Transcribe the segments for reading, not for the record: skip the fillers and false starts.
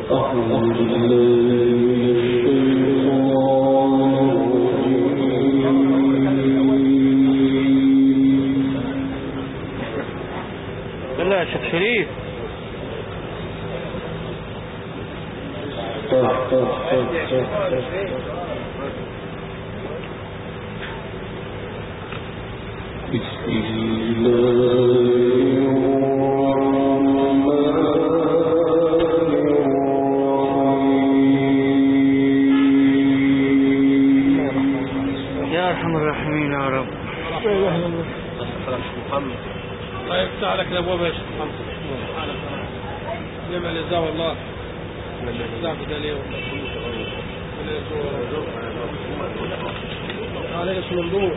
لا يا شيخ شريف بسم الله يا ارحم الراحمين يا رب. لا اله الا الله. محمد الله يفتح لك الابواب يا شيخ محمد. جمع الازاء والله الازاء بداليه عليه اسم ممدوح.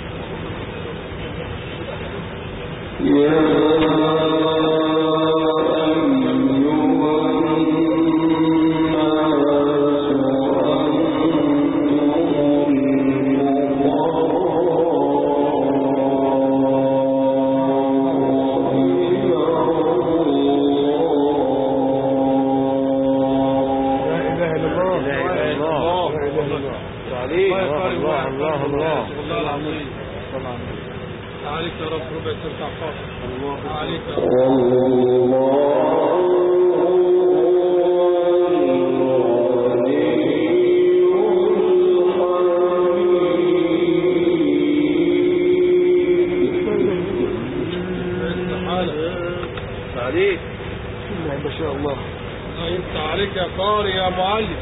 عليك يا رب ربع ترفع فاصل عليك يا رب. عليك ما شاء الله. الله يفتح عليك يا قاري يا معلم.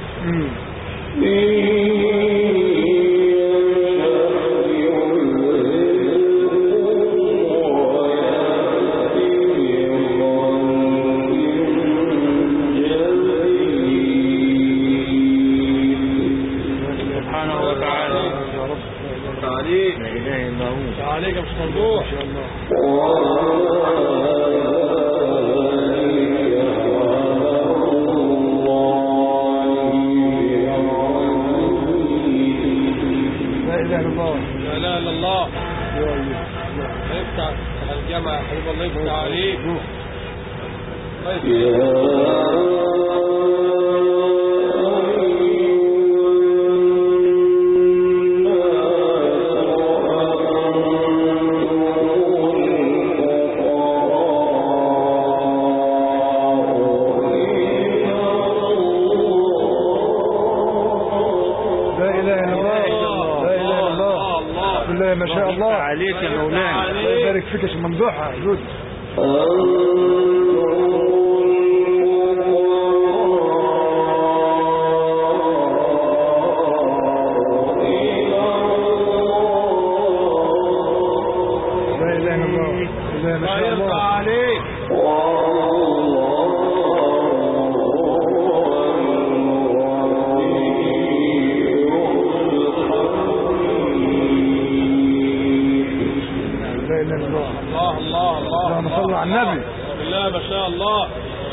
سبحانه وتعالى. يا رب عليك لا اله الا هو. عليك مش موضوع. ما شاء الله. لا اله الا الله. لا اله الا الله. يا الله. يفتح الجامع يا حبيب الله يفتح عليك. الله ما شاء الله عليك يا مولانا. الله يبارك فيك يا شيخ ممدوح جود. لا اله الا الله. لا ما شاء الله عليك. الله الله الله اللهم صل على النبي. بسم الله ما شاء الله.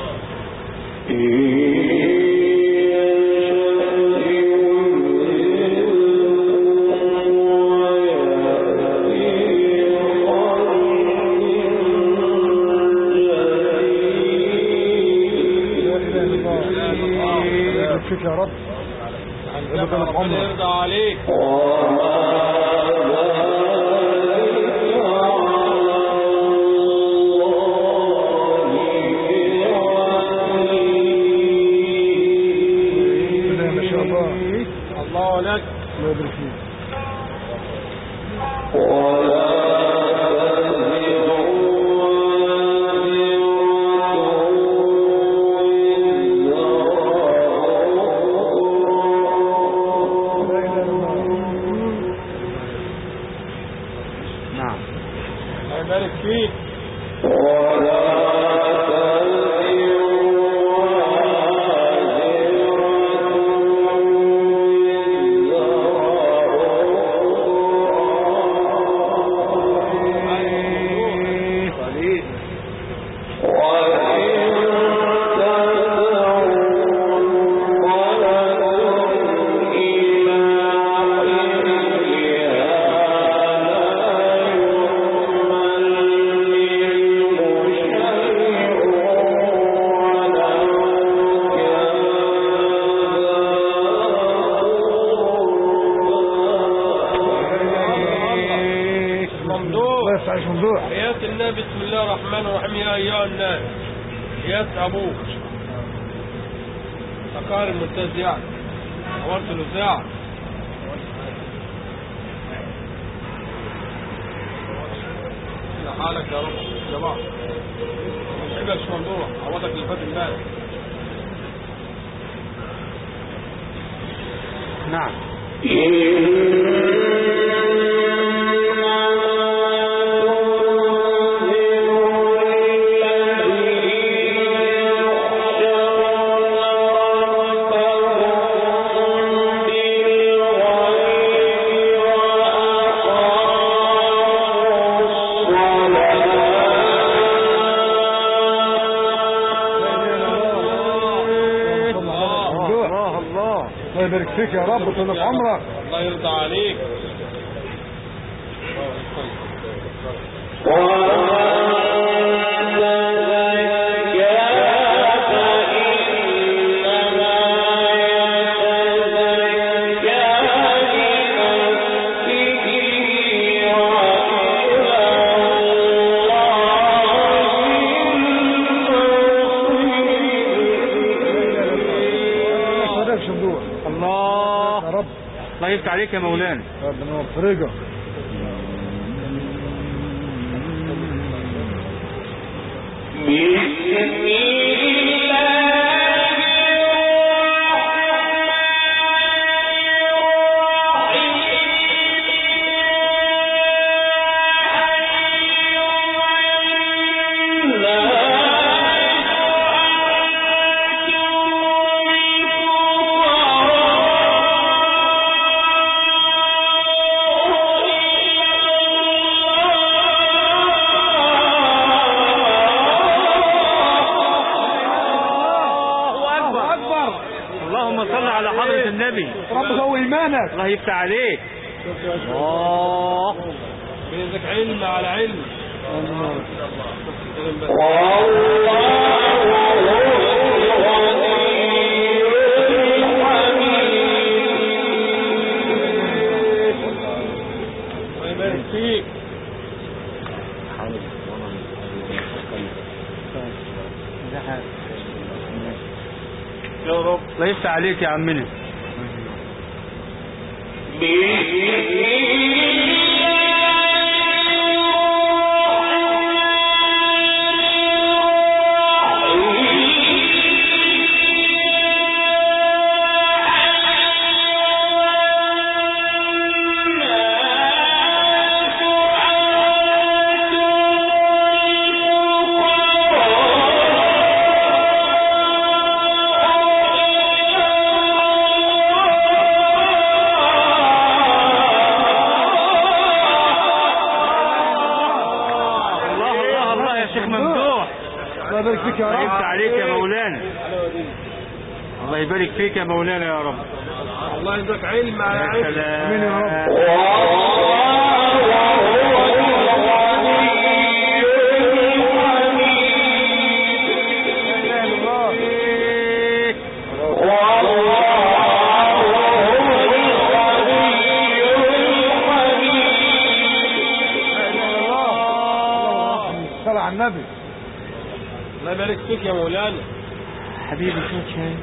فيك يا رب. ربنا يرضى عليك. الله لك. الله يبارك فيك. نعم. الله يبارك فيك. قلنا بسم الله الرحمن الرحيم يا أيها الناس ياس أبوك فقار الممتاز يعني عورت له ساعة حالك يا رب جماعة مش مش ممنوع عوضك اللي فات امبارح نعم الله يبارك فيك يا رب طول في عمرك. الله يرضى عليك. الله يفتح عليك يا مولانا. ربنا يفرجك. رب قوي ايمانك. الله يفتح عليك. الله بيدك علم على علم. يا رب الله يفتح عليك يا عمنا. الله يبارك فيك يا رب. الله يفتح عليك يا مولانا. الله يبارك فيك يا مولانا يا رب. الله يديك علم على علم. امين يا رب. صل على النبي. الله يبارك فيك يا مولانا. حبيبي شوت شاي.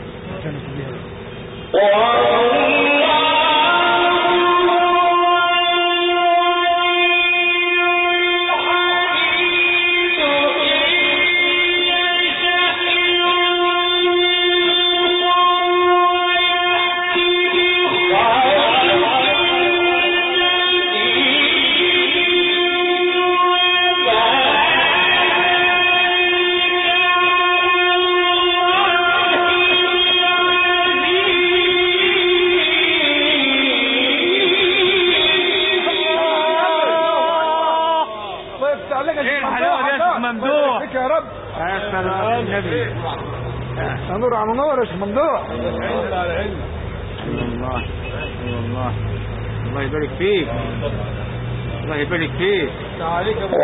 ممدوح يا رب. يا سلام النبي. نور على نور يا ممدوح. علم على علم. والله والله الله يبارك فيك. الله يبارك فيك. عليك يا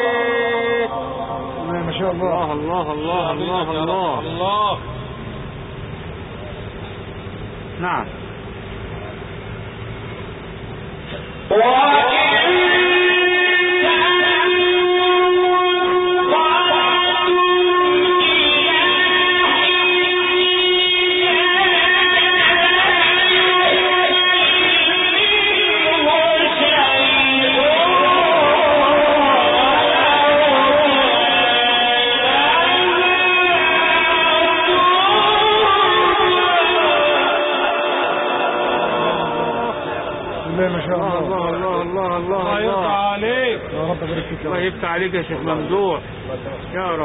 ما شاء الله. الله الله الله الله الله. الله يفتح عليك يا شيخ ممدوح يا رب.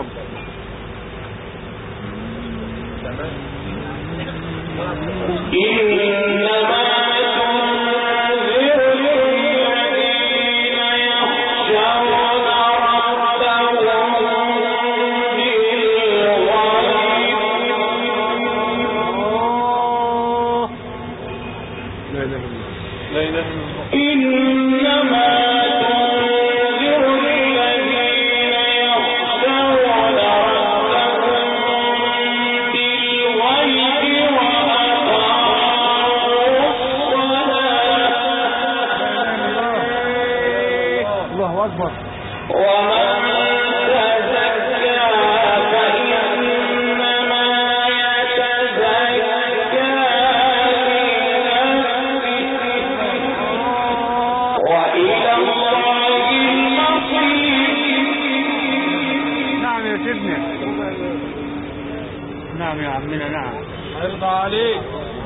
نعم يا عمنا نعم. يرضى عليك.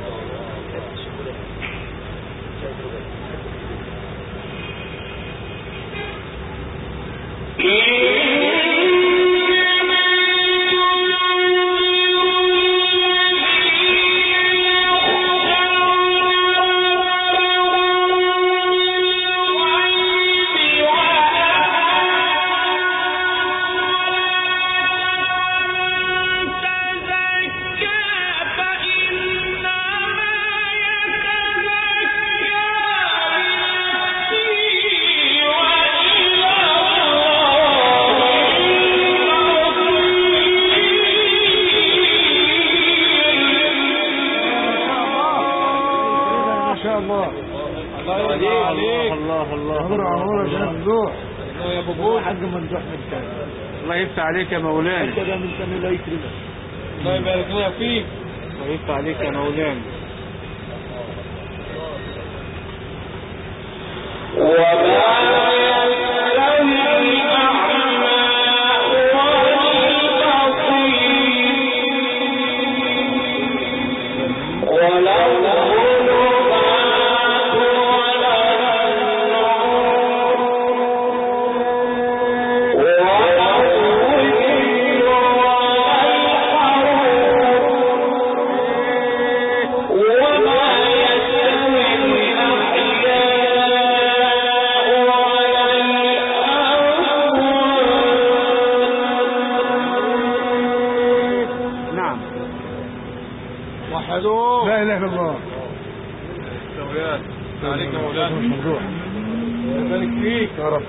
الله يفتح عليك يا مولانا. الله يبارك لنا فيك. الله يفتح عليك يا مولانا. لا اله الا الله. عليك مولانا. يبارك فيك يا رب.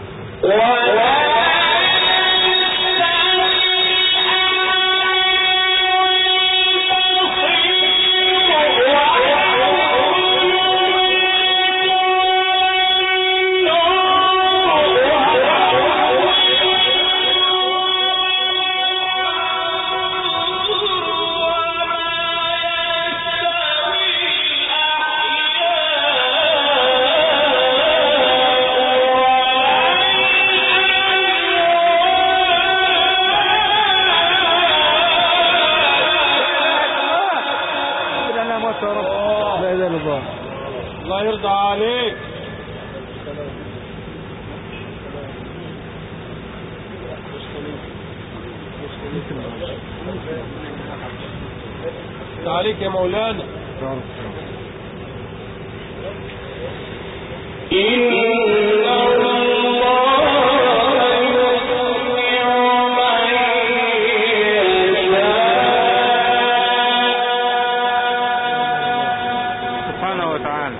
الله يرضى عليك. عليك يا مولانا. سبحانه وتعالى.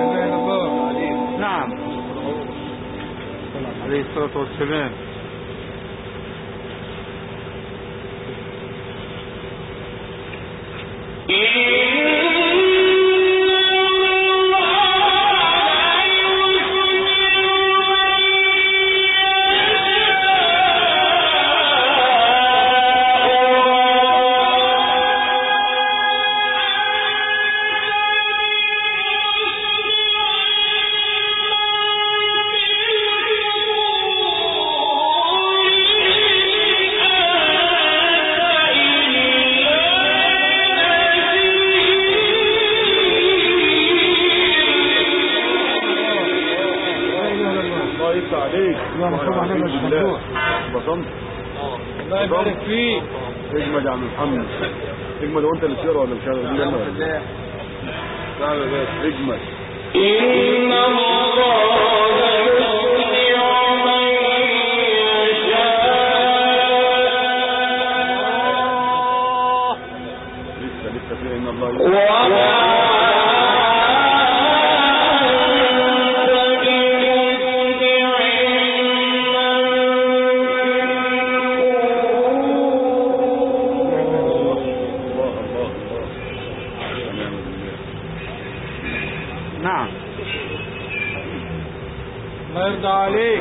عليه الصلاة والسلام. بالله بصمت. الله يبارك فيك. اجمد يا عم محمد، اجمد. وانت اللي تقرا ولا مش عارف؟ الحمد لله. نعم يا باشا اجمد. إن لسه في ان الله نعم. الله يرضى عليك.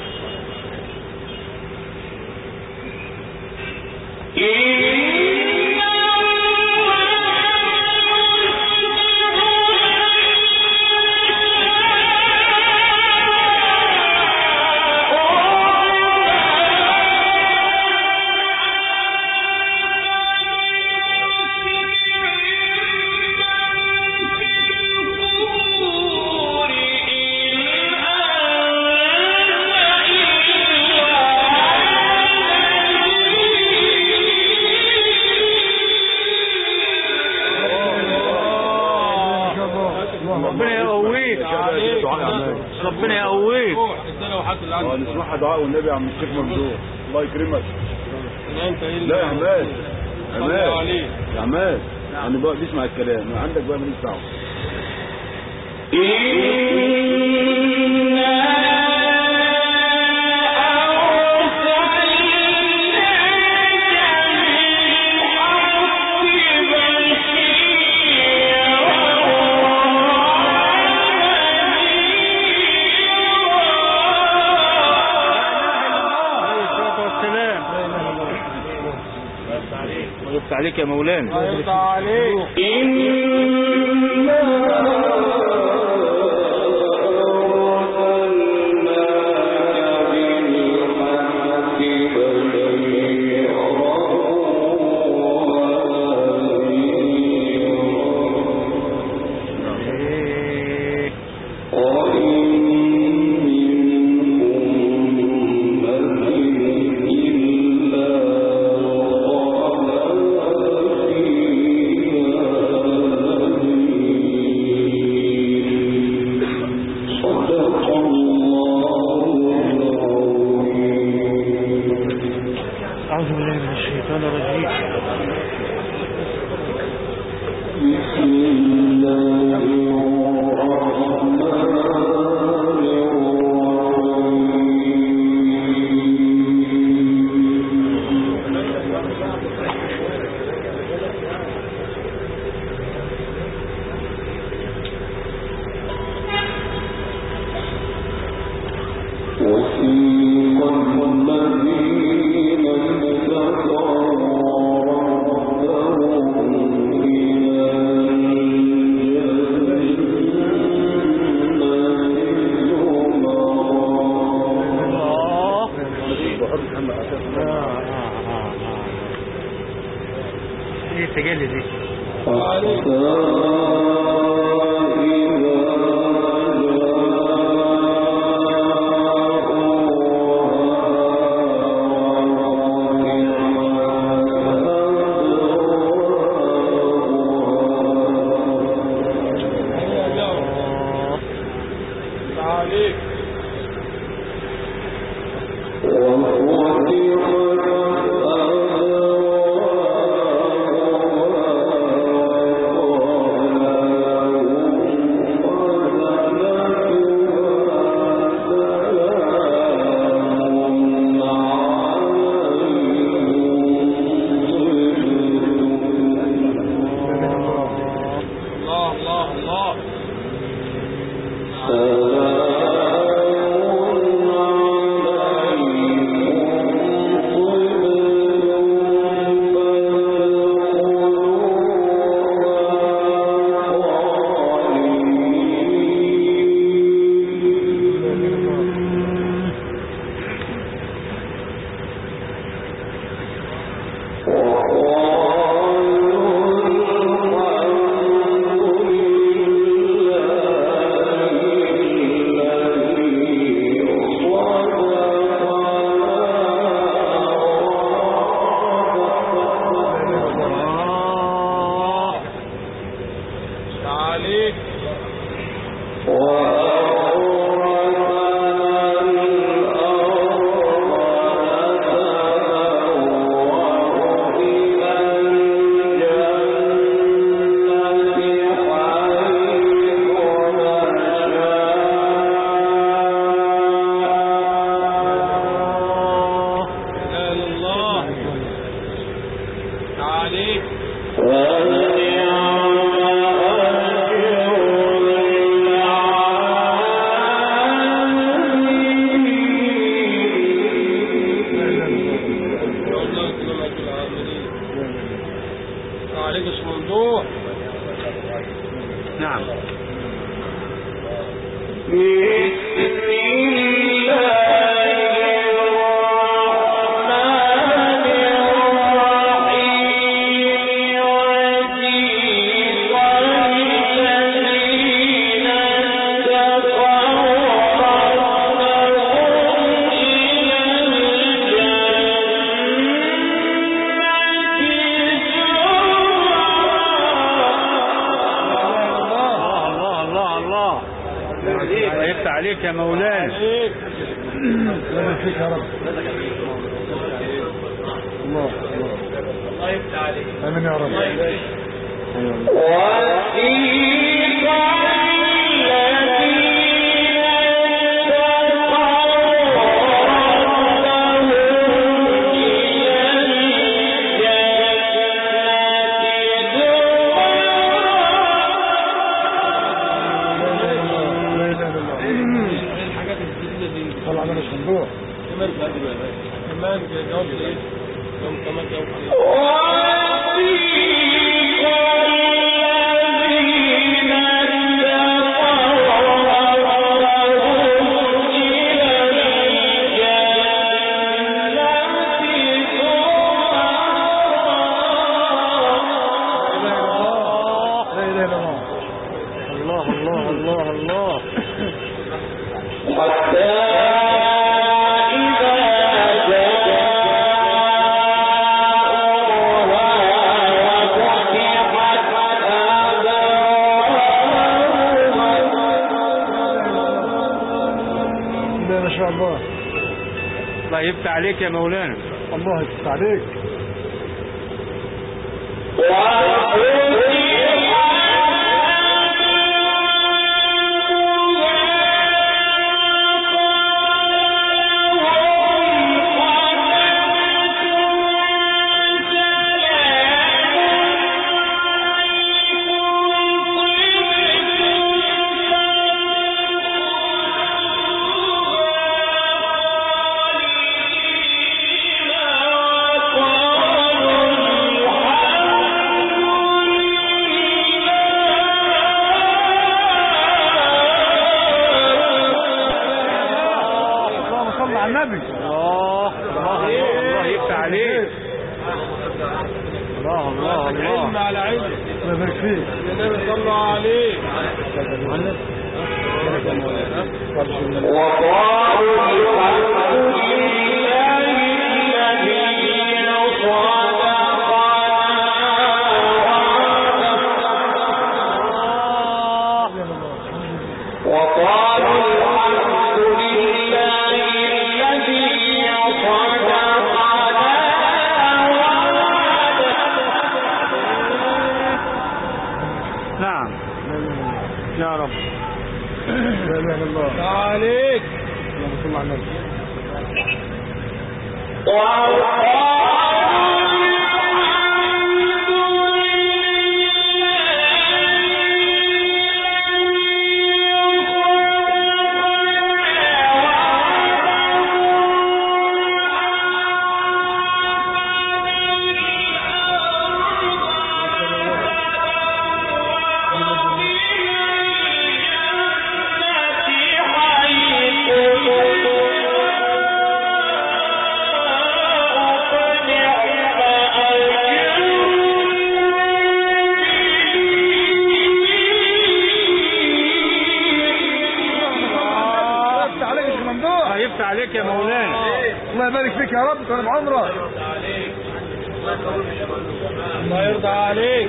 ربنا يقويك. ربنا يقويك. نسمعها دعاء والنبي يا عم الشيخ ممدوح. الله يكرمك. لا يا عماد، يا عماد يعني بقى تسمع الكلام عندك بقى ماليش دعوه. ويفتح عليك يا مولانا. الله يرضى عليك. أعوذ بالله من الشيطان الرجيم. بسم الله الرحمن ايه التجلي دي؟ بس ممدوح. نعم. عليك يا مولانا. الله فيك يا رب. الله يفتح عليك. امين يا رب. كمان جواب ايه؟ كمان جواب الله الله الله الله. الله يفتح عليك يا مولانا. الله يفتح عليك. يا رب. لا اله الا الله. عليك. اللهم صل على النبي. عليك يا مولانا. الله يبارك فيك يا رب. طالب عمرك. الله يرضى عليك.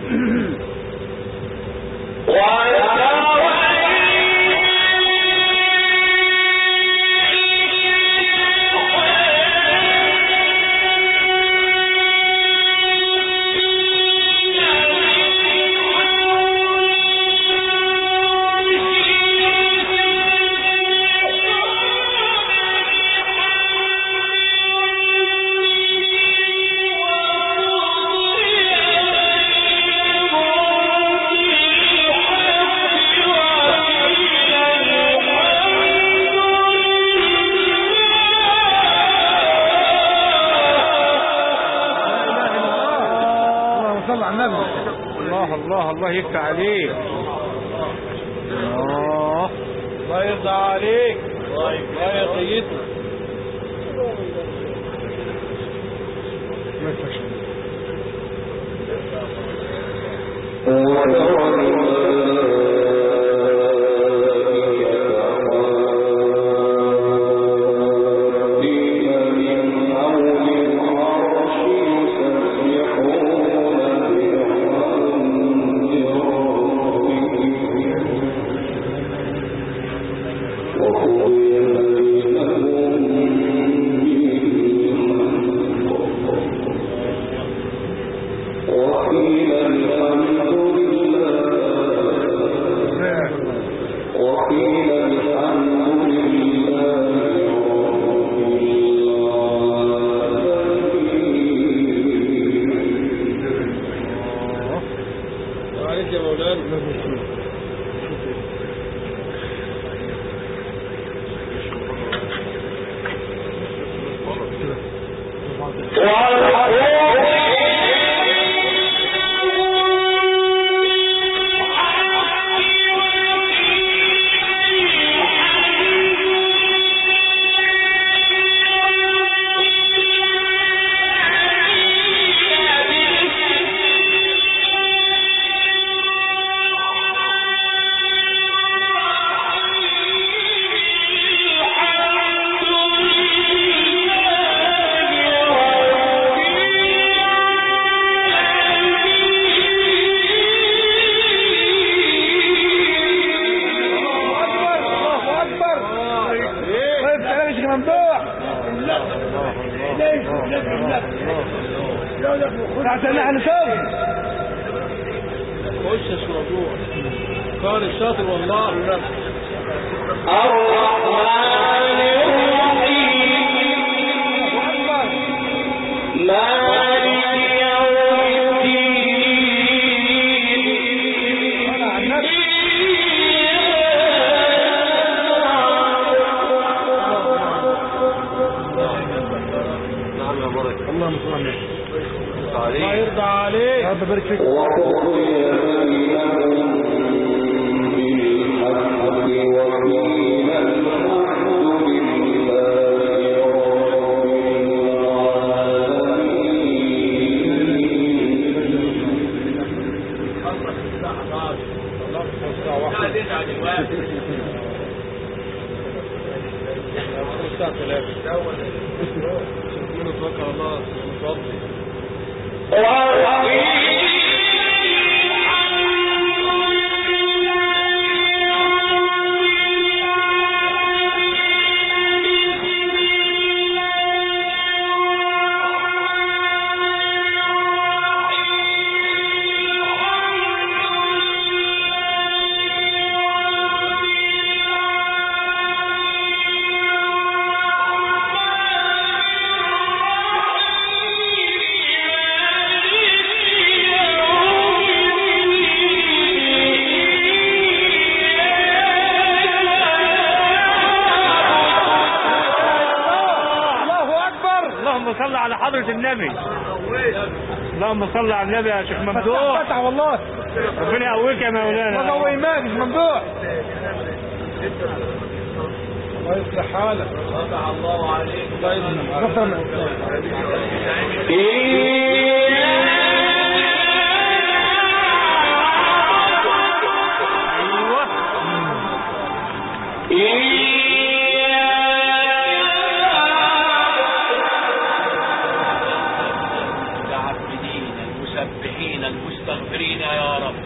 الله يفتح عليك. الله يرضى عليك. الله يرضيتنا. النبي. اللهم صل على النبي يا شيخ ممدوح. فتح والله. ربنا يقويك يا مولانا. الله هو إيمان مش ممدوح. الله يصلح حالك. فتح الله عليك. الله يصلح الشاكرين يا رب.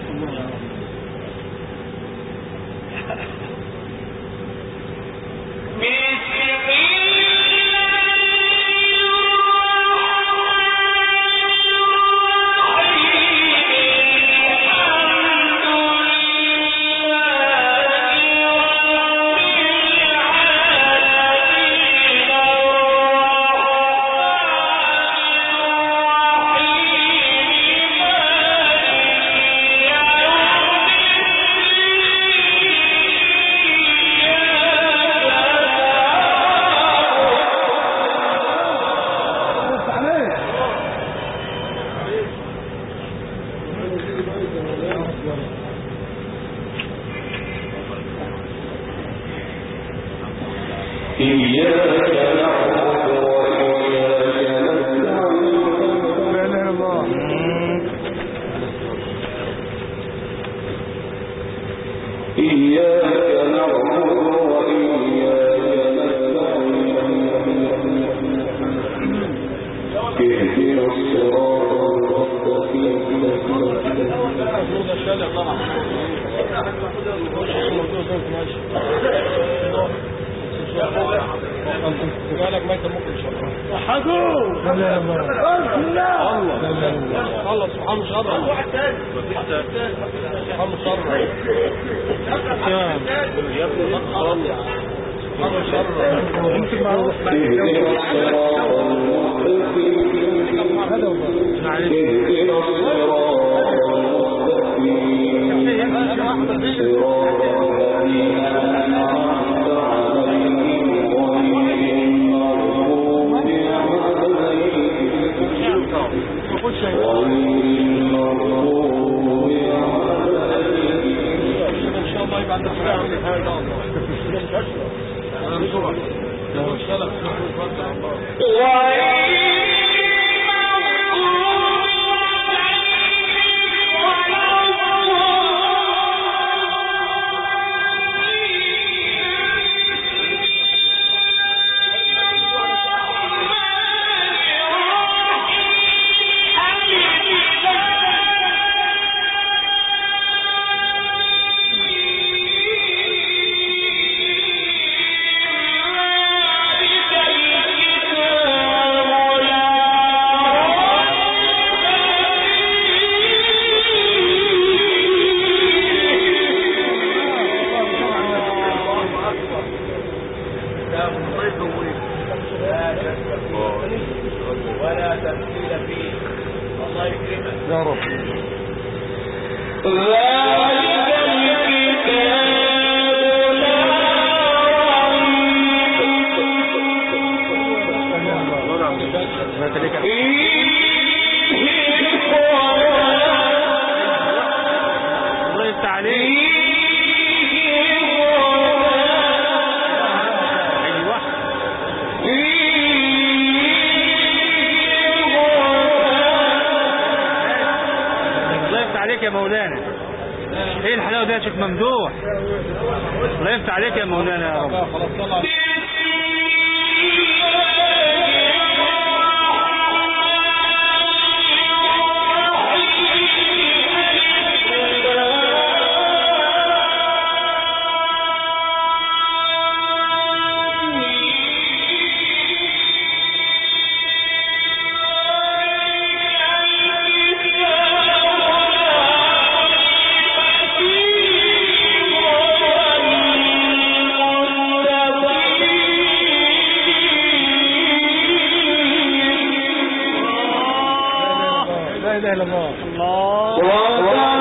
عليك يا مولانا. ايه الحلاوه دي يا شيخ ممدوح؟ الله يفتح عليك يا مولانا يا رب. لا اله الا الله. الله